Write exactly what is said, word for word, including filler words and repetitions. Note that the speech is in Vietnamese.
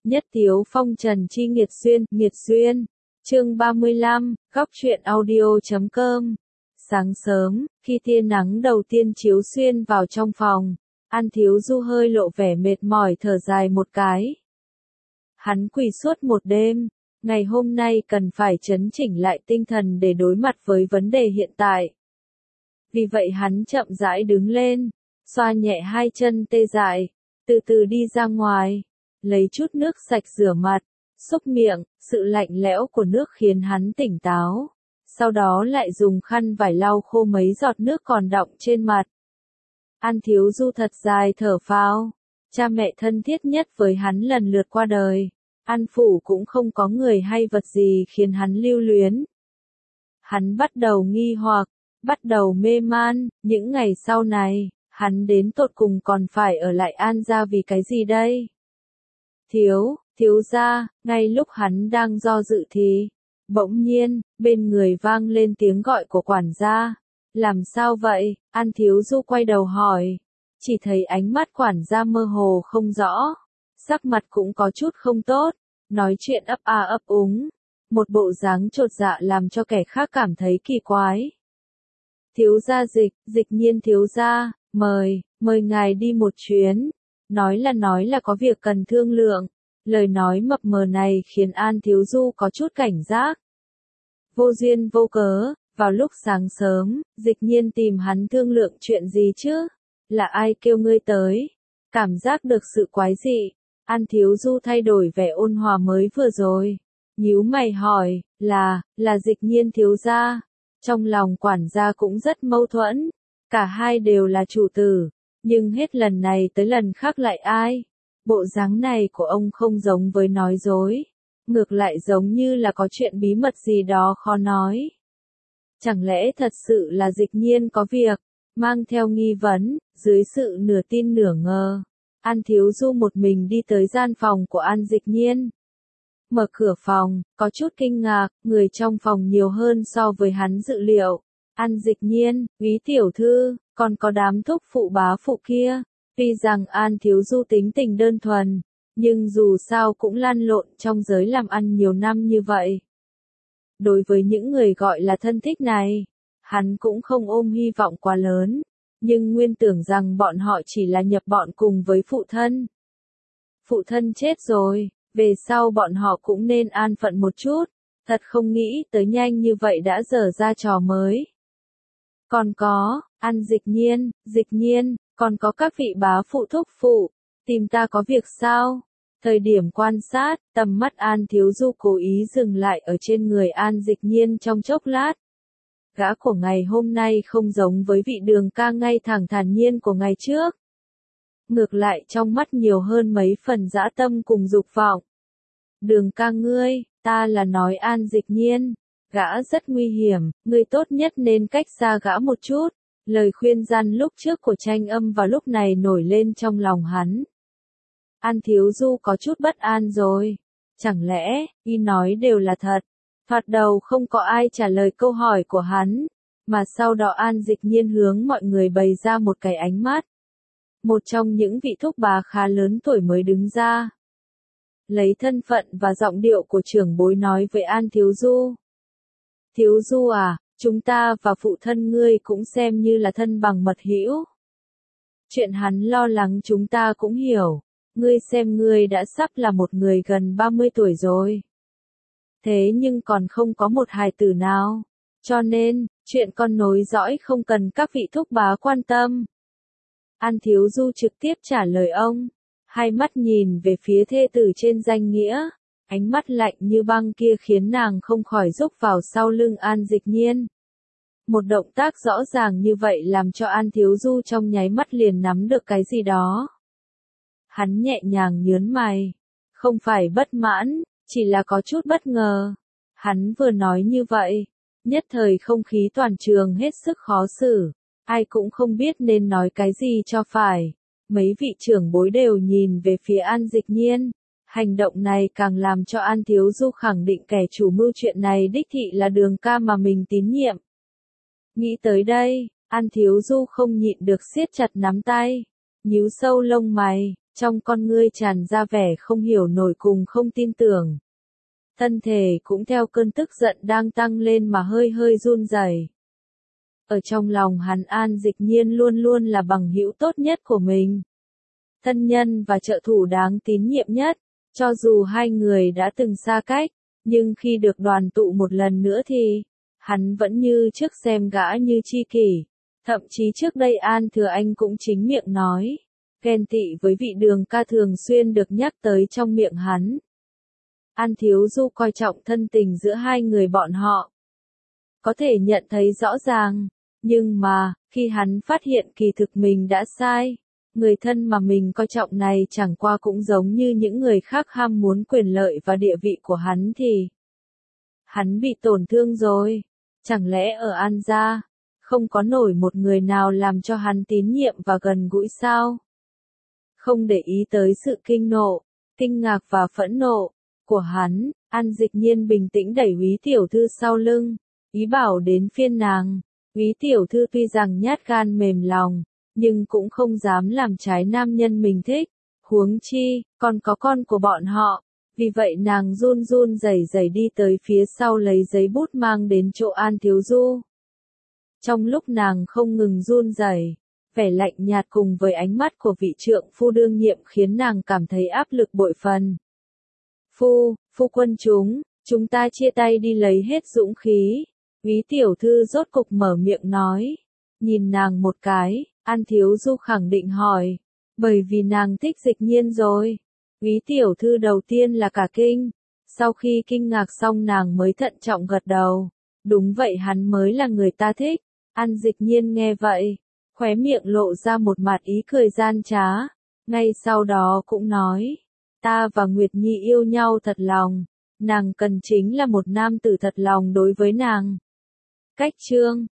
Nhất Tiếu Phong Trần Chi Nghiệt Duyên, Nghiệt Duyên. Chương ba mươi lăm, góc truyện audio.com. Sáng sớm, khi tia nắng đầu tiên chiếu xuyên vào trong phòng, An Thiếu Du hơi lộ vẻ mệt mỏi thở dài một cái. Hắn quỳ suốt một đêm, ngày hôm nay cần phải trấn chỉnh lại tinh thần để đối mặt với vấn đề hiện tại. Vì vậy hắn chậm rãi đứng lên, xoa nhẹ hai chân tê dại, từ từ đi ra ngoài, lấy chút nước sạch rửa mặt, xúc miệng, sự lạnh lẽo của nước khiến hắn tỉnh táo. Sau đó lại dùng khăn vải lau khô mấy giọt nước còn đọng trên mặt. An Thiếu Du thật dài thở phào, cha mẹ thân thiết nhất với hắn lần lượt qua đời, An phủ cũng không có người hay vật gì khiến hắn lưu luyến. Hắn bắt đầu nghi hoặc, bắt đầu mê man, những ngày sau này, hắn đến tột cùng còn phải ở lại An gia vì cái gì đây? Thiếu, thiếu gia, ngay lúc hắn đang do dự thì, bỗng nhiên, bên người vang lên tiếng gọi của quản gia. Làm sao vậy? An Thiếu Du quay đầu hỏi. Chỉ thấy ánh mắt quản gia mơ hồ không rõ, sắc mặt cũng có chút không tốt, nói chuyện ấp a ấp úng, một bộ dáng chột dạ làm cho kẻ khác cảm thấy kỳ quái. Thiếu gia Dịch, Dịch Nhiên thiếu gia, mời, mời ngài đi một chuyến. Nói là nói là có việc cần thương lượng. Lời nói mập mờ này khiến An Thiếu Du có chút cảnh giác. Vô duyên vô cớ, vào lúc sáng sớm, Dịch Nhiên tìm hắn thương lượng chuyện gì chứ? Là ai kêu ngươi tới? Cảm giác được sự quái dị. An Thiếu Du thay đổi vẻ ôn hòa mới vừa rồi. Nhíu mày hỏi, là, là Dịch Nhiên thiếu gia. Trong lòng quản gia cũng rất mâu thuẫn. Cả hai đều là chủ tử. Nhưng hết lần này tới lần khác lại ai? Bộ dáng này của ông không giống với nói dối. Ngược lại giống như là có chuyện bí mật gì đó khó nói. Chẳng lẽ thật sự là Dịch Nhiên có việc? Mang theo nghi vấn, dưới sự nửa tin nửa ngờ, An Thiếu Du một mình đi tới gian phòng của An Dịch Nhiên. Mở cửa phòng, có chút kinh ngạc, người trong phòng nhiều hơn so với hắn dự liệu. An Dịch Nhiên, Úy tiểu thư, còn có đám thúc phụ bá phụ kia. Tuy rằng An Thiếu Du tính tình đơn thuần, nhưng dù sao cũng lăn lộn trong giới làm ăn nhiều năm như vậy. Đối với những người gọi là thân thích này, hắn cũng không ôm hy vọng quá lớn, nhưng nguyên tưởng rằng bọn họ chỉ là nhập bọn cùng với phụ thân. Phụ thân chết rồi, về sau bọn họ cũng nên an phận một chút, thật không nghĩ tới nhanh như vậy đã dở ra trò mới. Còn có, An Dịch Nhiên, Dịch Nhiên, còn có các vị bá phụ thúc phụ, tìm ta có việc sao? Thời điểm quan sát, tầm mắt An Thiếu Du cố ý dừng lại ở trên người An Dịch Nhiên trong chốc lát. Gã của ngày hôm nay không giống với vị Đường ca ngay thẳng thản nhiên của ngày trước. Ngược lại trong mắt nhiều hơn mấy phần dã tâm cùng dục vọng. Đường ca ngươi, ta là nói An Dịch Nhiên, gã rất nguy hiểm, ngươi tốt nhất nên cách xa gã một chút. Lời khuyên gian lúc trước của Tranh Âm vào lúc này nổi lên trong lòng hắn. An Thiếu Du có chút bất an rồi. Chẳng lẽ, y nói đều là thật? Thoạt đầu không có ai trả lời câu hỏi của hắn, mà sau đó An Dịch Nhiên hướng mọi người bày ra một cái ánh mắt. Một trong những vị thúc bá khá lớn tuổi mới đứng ra. Lấy thân phận và giọng điệu của trưởng bối nói với An Thiếu Du. Thiếu Du à, chúng ta và phụ thân ngươi cũng xem như là thân bằng mật hữu. Chuyện hắn lo lắng chúng ta cũng hiểu. Ngươi xem ngươi đã sắp là một người gần ba mươi tuổi rồi. Thế nhưng còn không có một hài tử nào. Cho nên, chuyện con nối dõi không cần các vị thúc bá quan tâm. An Thiếu Du trực tiếp trả lời ông. Hai mắt nhìn về phía thê tử trên danh nghĩa. Ánh mắt lạnh như băng kia khiến nàng không khỏi rúc vào sau lưng An Dịch Nhiên. Một động tác rõ ràng như vậy làm cho An Thiếu Du trong nháy mắt liền nắm được cái gì đó. Hắn nhẹ nhàng nhớn mày. Không phải bất mãn, chỉ là có chút bất ngờ. Hắn vừa nói như vậy. Nhất thời không khí toàn trường hết sức khó xử. Ai cũng không biết nên nói cái gì cho phải. Mấy vị trưởng bối đều nhìn về phía An Dịch Nhiên. Hành động này càng làm cho An Thiếu Du khẳng định kẻ chủ mưu chuyện này đích thị là Đường ca mà mình tín nhiệm. Nghĩ tới đây, An Thiếu Du không nhịn được siết chặt nắm tay. Nhíu sâu lông mày. Trong con ngươi tràn ra vẻ không hiểu nổi cùng không tin tưởng. Thân thể cũng theo cơn tức giận đang tăng lên mà hơi hơi run rẩy. Ở trong lòng hắn An Dịch Nhiên luôn luôn là bằng hữu tốt nhất của mình. Thân nhân và trợ thủ đáng tín nhiệm nhất, cho dù hai người đã từng xa cách, nhưng khi được đoàn tụ một lần nữa thì, hắn vẫn như trước xem gã như tri kỷ. Thậm chí trước đây An Thừa Anh cũng chính miệng nói, ghen tị với vị Đường ca thường xuyên được nhắc tới trong miệng hắn. An Thiếu Du coi trọng thân tình giữa hai người bọn họ. Có thể nhận thấy rõ ràng, nhưng mà, khi hắn phát hiện kỳ thực mình đã sai, người thân mà mình coi trọng này chẳng qua cũng giống như những người khác ham muốn quyền lợi và địa vị của hắn thì hắn bị tổn thương rồi. Chẳng lẽ ở An gia, không có nổi một người nào làm cho hắn tín nhiệm và gần gũi sao? Không để ý tới sự kinh nộ, kinh ngạc và phẫn nộ của hắn, An Dịch Nhiên bình tĩnh đẩy Úy tiểu thư sau lưng, ý bảo đến phiên nàng. Úy tiểu thư tuy rằng nhát gan mềm lòng, nhưng cũng không dám làm trái nam nhân mình thích, huống chi, còn có con của bọn họ. Vì vậy nàng run run rẩy rẩy đi tới phía sau lấy giấy bút mang đến chỗ An Thiếu Du. Trong lúc nàng không ngừng run rẩy, vẻ lạnh nhạt cùng với ánh mắt của vị trượng phu đương nhiệm khiến nàng cảm thấy áp lực bội phần. Phu, phu quân chúng, chúng ta chia tay đi lấy hết dũng khí. Úy tiểu thư rốt cục mở miệng nói. Nhìn nàng một cái, An Thiếu Du khẳng định hỏi. Bởi vì nàng thích Dịch Nhiên rồi. Úy tiểu thư đầu tiên là cả kinh. Sau khi kinh ngạc xong nàng mới thận trọng gật đầu. Đúng vậy, hắn mới là người ta thích. An Dịch Nhiên nghe vậy, khóe miệng lộ ra một mặt ý cười gian trá. Ngay sau đó cũng nói. Ta và Nguyệt Nhi yêu nhau thật lòng. Nàng cần chính là một nam tử thật lòng đối với nàng. Cách chương